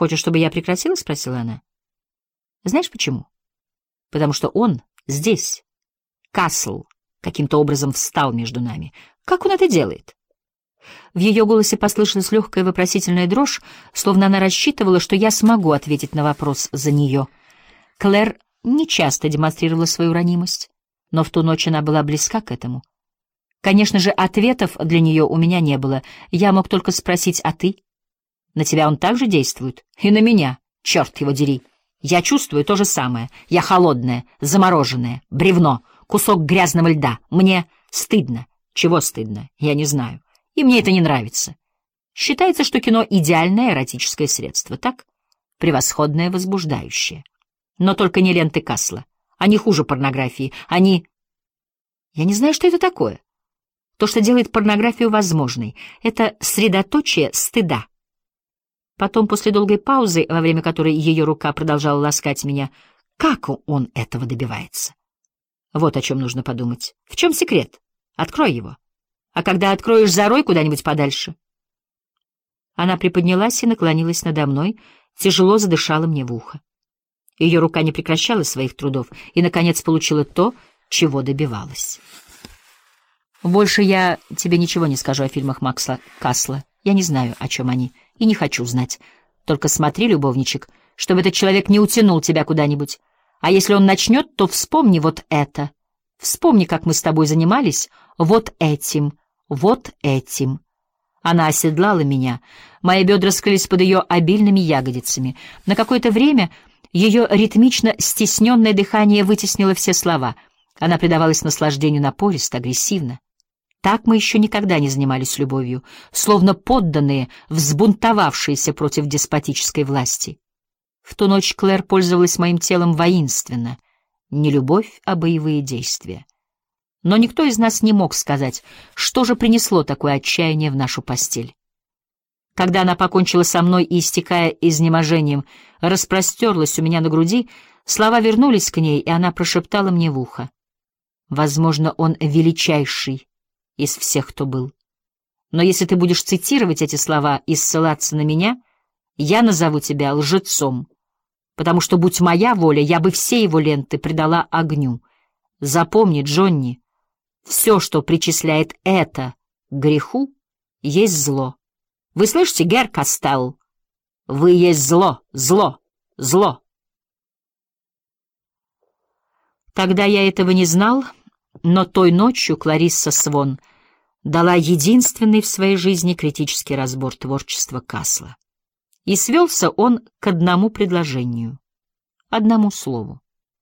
«Хочешь, чтобы я прекратила?» — спросила она. «Знаешь почему? Потому что он здесь. Касл каким-то образом встал между нами. Как он это делает?» В ее голосе послышалась легкая вопросительная дрожь, словно она рассчитывала, что я смогу ответить на вопрос за нее. Клэр нечасто демонстрировала свою ранимость, но в ту ночь она была близка к этому. Конечно же, ответов для нее у меня не было. Я мог только спросить: «А ты? На тебя он также действует?» «И на меня, черт его дери. Я чувствую то же самое. Я холодная, замороженная, бревно, кусок грязного льда. Мне стыдно». «Чего стыдно? Я не знаю. И мне это не нравится. Считается, что кино — идеальное эротическое средство, так? Превосходное, возбуждающее. Но только не ленты Касла. Они хуже порнографии. Они... Я не знаю, что это такое. То, что делает порнографию возможной. Это средоточие стыда». Потом, после долгой паузы, во время которой ее рука продолжала ласкать меня: «Как он этого добивается?» Вот о чем нужно подумать. В чем секрет? Открой его. А когда откроешь, зарой куда-нибудь подальше. Она приподнялась и наклонилась надо мной, тяжело задышала мне в ухо. Ее рука не прекращала своих трудов и, наконец, получила то, чего добивалась. «Больше я тебе ничего не скажу о фильмах Макса Касла. Я не знаю, о чем они, и не хочу знать. Только смотри, любовничек, чтобы этот человек не утянул тебя куда-нибудь. А если он начнет, то вспомни вот это. Вспомни, как мы с тобой занимались вот этим, вот этим». Она оседлала меня. Мои бедра скрылись под ее обильными ягодицами. На какое-то время ее ритмично стесненное дыхание вытеснило все слова. Она предавалась наслаждению напористо, агрессивно. Так мы еще никогда не занимались любовью, словно подданные, взбунтовавшиеся против деспотической власти. В ту ночь Клэр пользовалась моим телом воинственно. Не любовь, а боевые действия. Но никто из нас не мог сказать, что же принесло такое отчаяние в нашу постель. Когда она покончила со мной и, истекая изнеможением, распростерлась у меня на груди, слова вернулись к ней, и она прошептала мне в ухо: «Возможно, он величайший из всех, кто был. Но если ты будешь цитировать эти слова и ссылаться на меня, я назову тебя лжецом, потому что, будь моя воля, я бы все его ленты предала огню. Запомни, Джонни, все, что причисляет это к греху, есть зло. Вы слышите, герр Кастелл? Вы есть зло, зло, зло». Тогда я этого не знал, но той ночью Кларисса Свон дала единственный в своей жизни критический разбор творчества Касла. И свелся он к одному предложению, одному слову.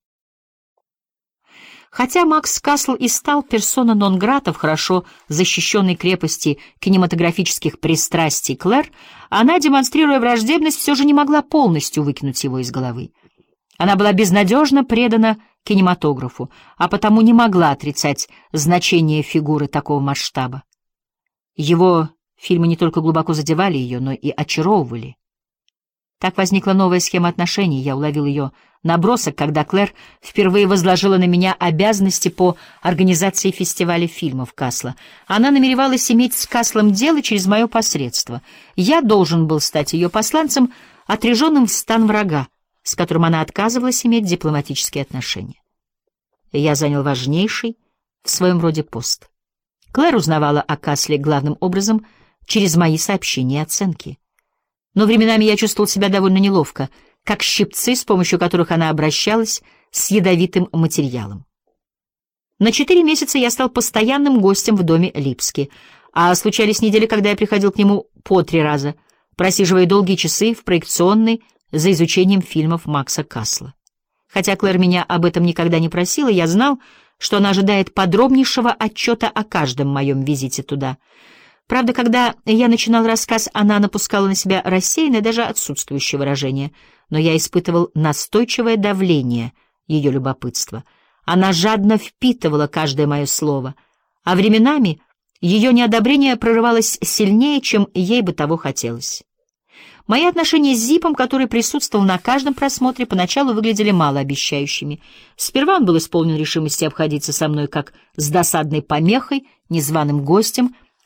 Хотя Макс Касл и стал персона нон-грата в хорошо защищенной крепости кинематографических пристрастий Клэр, она, демонстрируя враждебность, все же не могла полностью выкинуть его из головы. Она была безнадежно предана кинематографу, а потому не могла отрицать значение фигуры такого масштаба. Его фильмы не только глубоко задевали ее, но и очаровывали. Так возникла новая схема отношений. Я уловил ее набросок, когда Клэр впервые возложила на меня обязанности по организации фестиваля фильмов Касла. Она намеревалась иметь с Каслом дело через мое посредство. Я должен был стать ее посланцем, отряженным в стан врага, с которым она отказывалась иметь дипломатические отношения. Я занял важнейший в своем роде пост. Клэр узнавала о Касле главным образом через мои сообщения и оценки. Но временами я чувствовал себя довольно неловко, как щипцы, с помощью которых она обращалась с ядовитым материалом. На 4 месяца я стал постоянным гостем в доме Липски, а случались недели, когда я приходил к нему по 3 раза, просиживая долгие часы в проекционной за изучением фильмов Макса Касла. Хотя Клэр меня об этом никогда не просила, я знал, что она ожидает подробнейшего отчета о каждом моем визите туда. Правда, когда я начинал рассказ, она напускала на себя рассеянное, даже отсутствующее выражение, но я испытывал настойчивое давление ее любопытства. Она жадно впитывала каждое мое слово, а временами ее неодобрение прорывалось сильнее, чем ей бы того хотелось. Мои отношения с Зипом, который присутствовал на каждом просмотре, поначалу выглядели малообещающими. Сперва он был исполнен решимости обходиться со мной как с досадной помехой, незваным гостем.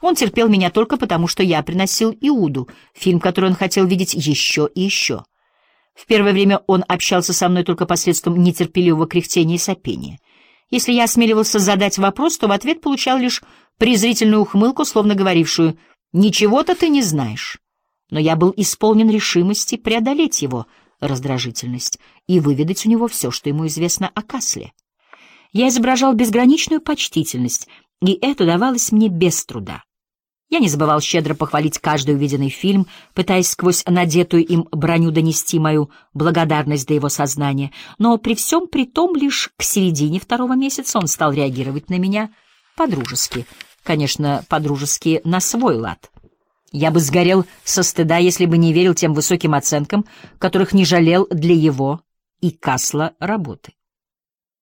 Он терпел меня только потому, что я приносил «Иуду», фильм, который он хотел видеть еще и еще. В первое время он общался со мной только посредством нетерпеливого кряхтения и сопения. Если я осмеливался задать вопрос, то в ответ получал лишь презрительную ухмылку, словно говорившую «Ничего-то ты не знаешь». Но я был исполнен решимости преодолеть его раздражительность и выведать у него все, что ему известно о Касле. Я изображал безграничную почтительность, и это давалось мне без труда. Я не забывал щедро похвалить каждый увиденный фильм, пытаясь сквозь надетую им броню донести мою благодарность до его сознания, но при всем при том лишь к середине второго месяца он стал реагировать на меня по-дружески, конечно, по-дружески на свой лад. Я бы сгорел со стыда, если бы не верил тем высоким оценкам, которых не жалел для его и Касла работы.